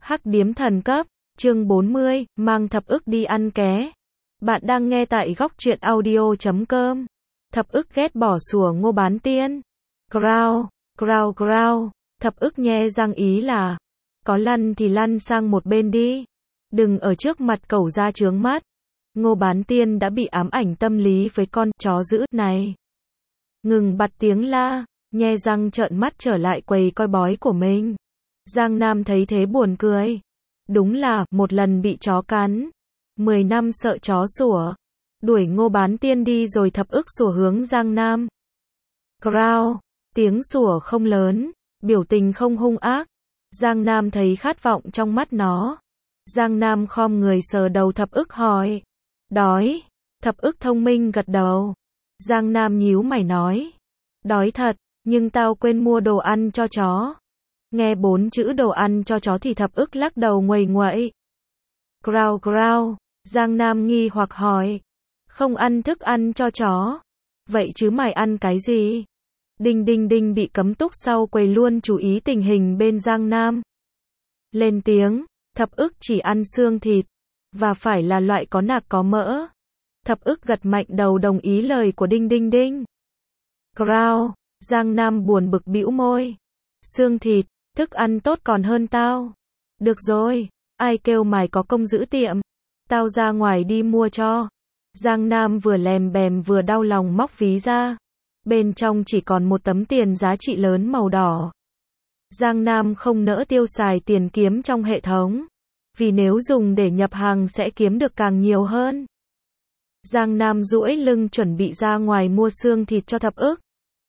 Hắc điếm thần cấp, chương 40, mang thập ức đi ăn ké. Bạn đang nghe tại góc truyện audio.com. Thập ức ghét bỏ sủa Ngô Bán Tiên. Growl, growl growl, thập ức nhe răng ý là, có lăn thì lăn sang một bên đi. Đừng ở trước mặt cẩu ra chướng mắt. Ngô Bán Tiên đã bị ám ảnh tâm lý với con chó dữ này. Ngừng bặt tiếng la, nhe răng trợn mắt trở lại quầy coi bói của mình. Giang Nam thấy thế buồn cười. Đúng là, một lần bị chó cắn, 10 năm sợ chó sủa. Đuổi Ngô Bán Tiên đi rồi thập ức sủa hướng Giang Nam. Growl, tiếng sủa không lớn, biểu tình không hung ác. Giang Nam thấy khát vọng trong mắt nó. Giang Nam khom người sờ đầu thập ức hỏi. Đói. Thập ức thông minh gật đầu. Giang Nam nhíu mày nói. Đói thật, nhưng tao quên mua đồ ăn cho chó. Nghe 4 chữ đồ ăn cho chó thì thập ức lắc đầu nguầy nguậy. Growl growl, Giang Nam nghi hoặc hỏi. Không ăn thức ăn cho chó. Vậy chứ mày ăn cái gì? Đinh đinh đinh bị cấm túc sau quầy luôn chú ý tình hình bên Giang Nam. Lên tiếng, thập ức chỉ ăn xương thịt. Và phải là loại có nạc có mỡ. Thập ức gật mạnh đầu đồng ý lời của đinh đinh đinh. Growl, Giang Nam buồn bực bĩu môi. Xương thịt, thức ăn tốt còn hơn tao. Được rồi, ai kêu mày có công giữ tiệm. Tao ra ngoài đi mua cho. Giang Nam vừa lèm bèm vừa đau lòng móc ví ra. Bên trong chỉ còn một tấm tiền giá trị lớn màu đỏ. Giang Nam không nỡ tiêu xài tiền kiếm trong hệ thống. Vì nếu dùng để nhập hàng sẽ kiếm được càng nhiều hơn. Giang Nam duỗi lưng chuẩn bị ra ngoài mua xương thịt cho thập ức.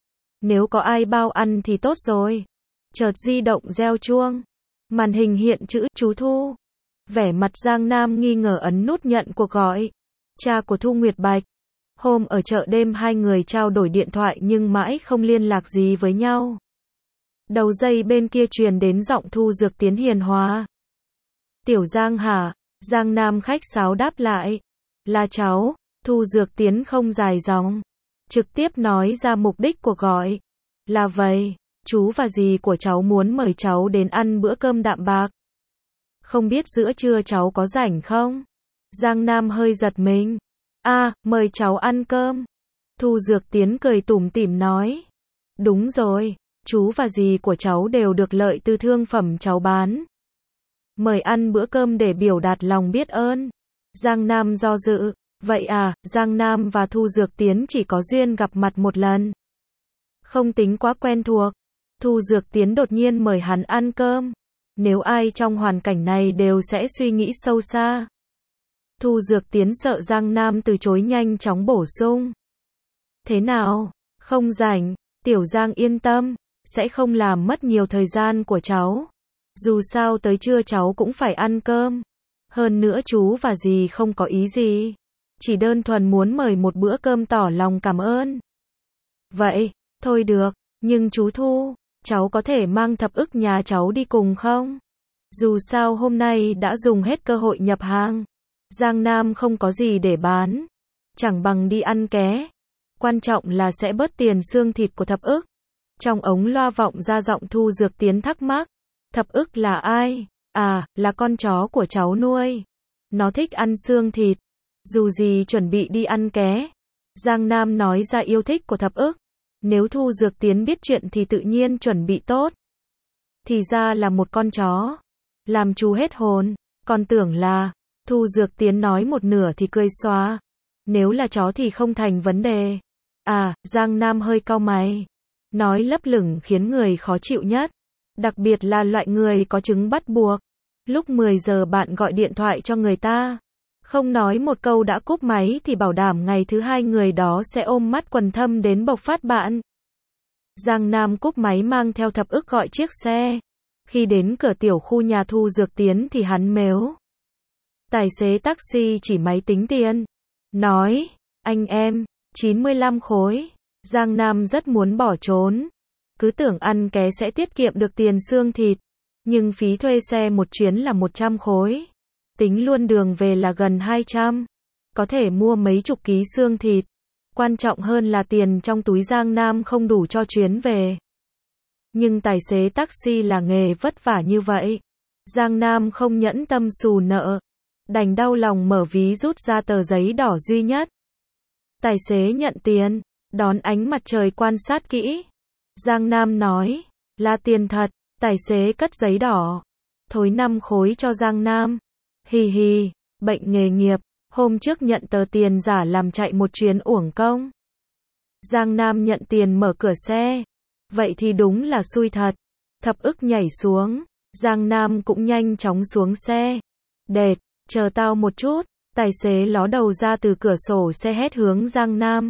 Nếu có ai bao ăn thì tốt rồi. Chợt di động reo chuông. Màn hình hiện chữ chú Thu. Vẻ mặt Giang Nam nghi ngờ ấn nút nhận cuộc gọi. Cha của Thu Nguyệt Bạch. Hôm ở chợ đêm hai người trao đổi điện thoại nhưng mãi không liên lạc gì với nhau. Đầu dây bên kia truyền đến giọng Thu Dược Tiến hiền hòa. Tiểu Giang hả? Giang Nam khách sáo đáp lại. Là cháu. Thu Dược Tiến không dài dòng. Trực tiếp nói ra mục đích của gọi. Là vậy, chú và dì của cháu muốn mời cháu đến ăn bữa cơm đạm bạc. Không biết giữa trưa cháu có rảnh không? Giang Nam hơi giật mình. Mời cháu ăn cơm. Thu Dược Tiến cười tủm tỉm nói. Đúng rồi, chú và dì của cháu đều được lợi từ thương phẩm cháu bán. Mời ăn bữa cơm để biểu đạt lòng biết ơn. Giang Nam do dự. Vậy Giang Nam và Thu Dược Tiến chỉ có duyên gặp mặt một lần. Không tính quá quen thuộc. Thu Dược Tiến đột nhiên mời hắn ăn cơm. Nếu ai trong hoàn cảnh này đều sẽ suy nghĩ sâu xa. Thu Dược Tiến sợ Giang Nam từ chối nhanh chóng bổ sung. Thế nào? Không rảnh. Tiểu Giang yên tâm. Sẽ không làm mất nhiều thời gian của cháu. Dù sao tới trưa cháu cũng phải ăn cơm. Hơn nữa chú và dì không có ý gì. Chỉ đơn thuần muốn mời một bữa cơm tỏ lòng cảm ơn. Vậy, thôi được, nhưng chú Thu, cháu có thể mang thập ức nhà cháu đi cùng không? Dù sao hôm nay đã dùng hết cơ hội nhập hàng. Giang Nam không có gì để bán. Chẳng bằng đi ăn ké. Quan trọng là sẽ bớt tiền xương thịt của thập ức. Trong ống loa vọng ra giọng Thu Dược Tiến thắc mắc. Thập ức là ai? Là con chó của cháu nuôi. Nó thích ăn xương thịt. Dù gì chuẩn bị đi ăn ké. Giang Nam nói ra yêu thích của thập ức. Nếu Thu Dược Tiến biết chuyện thì tự nhiên chuẩn bị tốt. Thì ra là một con chó. Làm chú hết hồn. Còn tưởng là, Thu Dược Tiến nói một nửa thì cười xóa. Nếu là chó thì không thành vấn đề. Giang Nam hơi cau mày. Nói lấp lửng khiến người khó chịu nhất. Đặc biệt là loại người có chứng bắt buộc. Lúc 10 giờ bạn gọi điện thoại cho người ta. Không nói một câu đã cúp máy thì bảo đảm ngày thứ hai người đó sẽ ôm mắt quần thâm đến bộc phát bạn. Giang Nam cúp máy mang theo thập ức gọi chiếc xe. Khi đến cửa tiểu khu nhà Thu Dược Tiến thì hắn mếu. Tài xế taxi chỉ máy tính tiền. Nói, anh em, 95 khối. Giang Nam rất muốn bỏ trốn. Cứ tưởng ăn ké sẽ tiết kiệm được tiền xương thịt. Nhưng phí thuê xe một chuyến là 100 khối. Tính luôn đường về là gần 200. Có thể mua mấy chục ký xương thịt. Quan trọng hơn là tiền trong túi Giang Nam không đủ cho chuyến về. Nhưng tài xế taxi là nghề vất vả như vậy. Giang Nam không nhẫn tâm xù nợ, đành đau lòng mở ví rút ra tờ giấy đỏ duy nhất. Tài xế nhận tiền, đón ánh mặt trời quan sát kỹ. Giang Nam nói, là tiền thật. Tài xế cất giấy đỏ, thối 5 khối cho Giang Nam. Hì hì, bệnh nghề nghiệp, hôm trước nhận tờ tiền giả làm chạy một chuyến uổng công. Giang Nam nhận tiền mở cửa xe. Vậy thì đúng là xui thật. Thập ức nhảy xuống, Giang Nam cũng nhanh chóng xuống xe. Đệt, chờ tao một chút. Tài xế ló đầu ra từ cửa sổ xe hét hướng Giang Nam.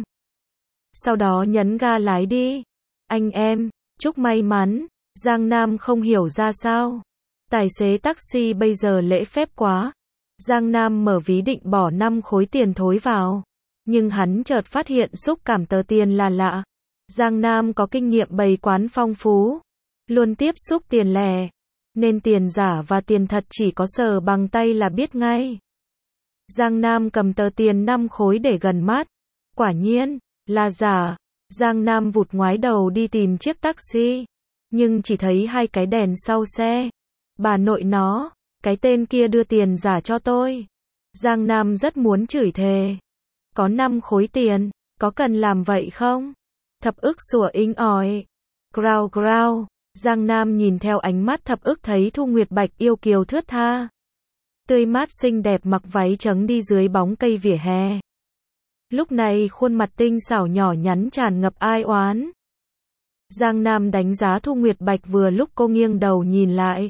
Sau đó nhấn ga lái đi. Anh em, chúc may mắn. Giang Nam không hiểu ra sao. Tài xế taxi bây giờ lễ phép quá. Giang Nam mở ví định bỏ 5 khối tiền thối vào. Nhưng hắn chợt phát hiện xúc cảm tờ tiền là lạ. Giang Nam có kinh nghiệm bày quán phong phú, luôn tiếp xúc tiền lẻ, nên tiền giả và tiền thật chỉ có sờ bằng tay là biết ngay. Giang Nam cầm tờ tiền 5 khối để gần mắt. Quả nhiên, là giả. Giang Nam vụt ngoái đầu đi tìm chiếc taxi. Nhưng chỉ thấy 2 cái đèn sau xe. Bà nội nó, cái tên kia đưa tiền giả cho tôi. Giang Nam rất muốn chửi thề. Có 5 khối tiền, có cần làm vậy không? Thập ức sủa inh ỏi. Grau grau. Giang Nam nhìn theo ánh mắt thập ức thấy Thu Nguyệt Bạch yêu kiều thướt tha, tươi mát xinh đẹp mặc váy trắng đi dưới bóng cây vỉa hè. Lúc này khuôn mặt tinh xảo nhỏ nhắn tràn ngập ai oán. Giang Nam đánh giá Thu Nguyệt Bạch vừa lúc cô nghiêng đầu nhìn lại.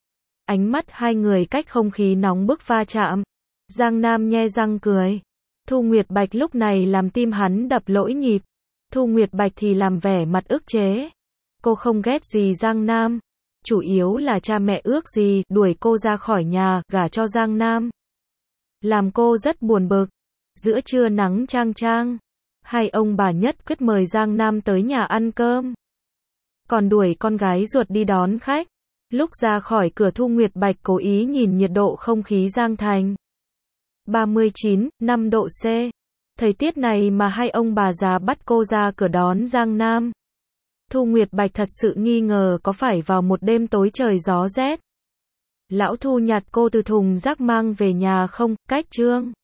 Ánh mắt hai người cách không khí nóng bức va chạm. Giang Nam nhe răng cười. Thu Nguyệt Bạch lúc này làm tim hắn đập lỗi nhịp. Thu Nguyệt Bạch thì làm vẻ mặt ức chế. Cô không ghét gì Giang Nam. Chủ yếu là cha mẹ ước gì đuổi cô ra khỏi nhà, gả cho Giang Nam. Làm cô rất buồn bực. Giữa trưa nắng chang chang, hai ông bà nhất quyết mời Giang Nam tới nhà ăn cơm. Còn đuổi con gái ruột đi đón khách. Lúc ra khỏi cửa Thu Nguyệt Bạch cố ý nhìn nhiệt độ không khí Giang Thành. 39,5 độ C. Thời tiết này mà hai ông bà già bắt cô ra cửa đón Giang Nam. Thu Nguyệt Bạch thật sự nghi ngờ có phải vào một đêm tối trời gió rét. Lão Thu nhặt cô từ thùng rác mang về nhà không, cách Trương